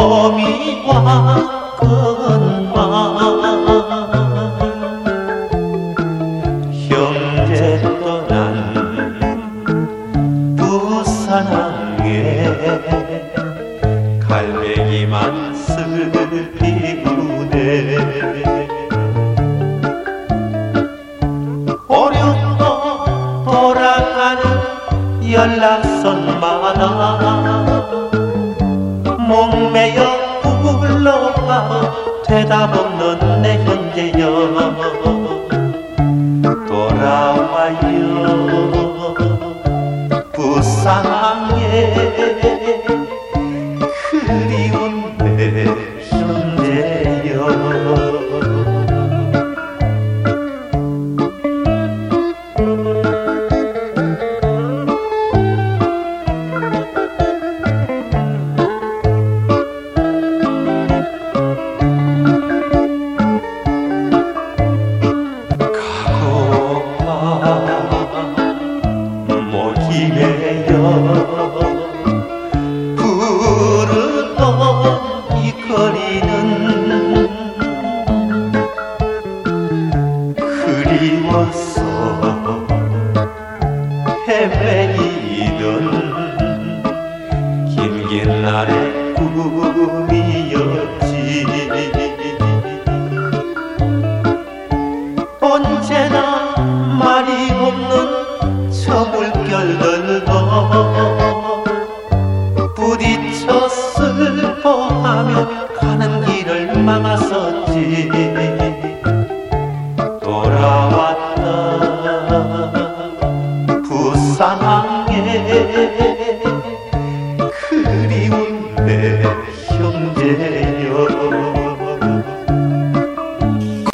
봄이 왔건만 형제 떠난 부산항에 갈매기만 슬피우네. 오류도 돌아가는 연락선마다 목매여 불러가 대답 없는 내 현재여 돌아와요 부산항에 그리운 내 현재여. 부르던 이 거리는 그리워서 헤매이던 긴 날의 꿈이었지. 언제나 말이 없는 저 물결들도 부딪혀 슬퍼하며 가는 길을 막았었지. 돌아왔다 부산항에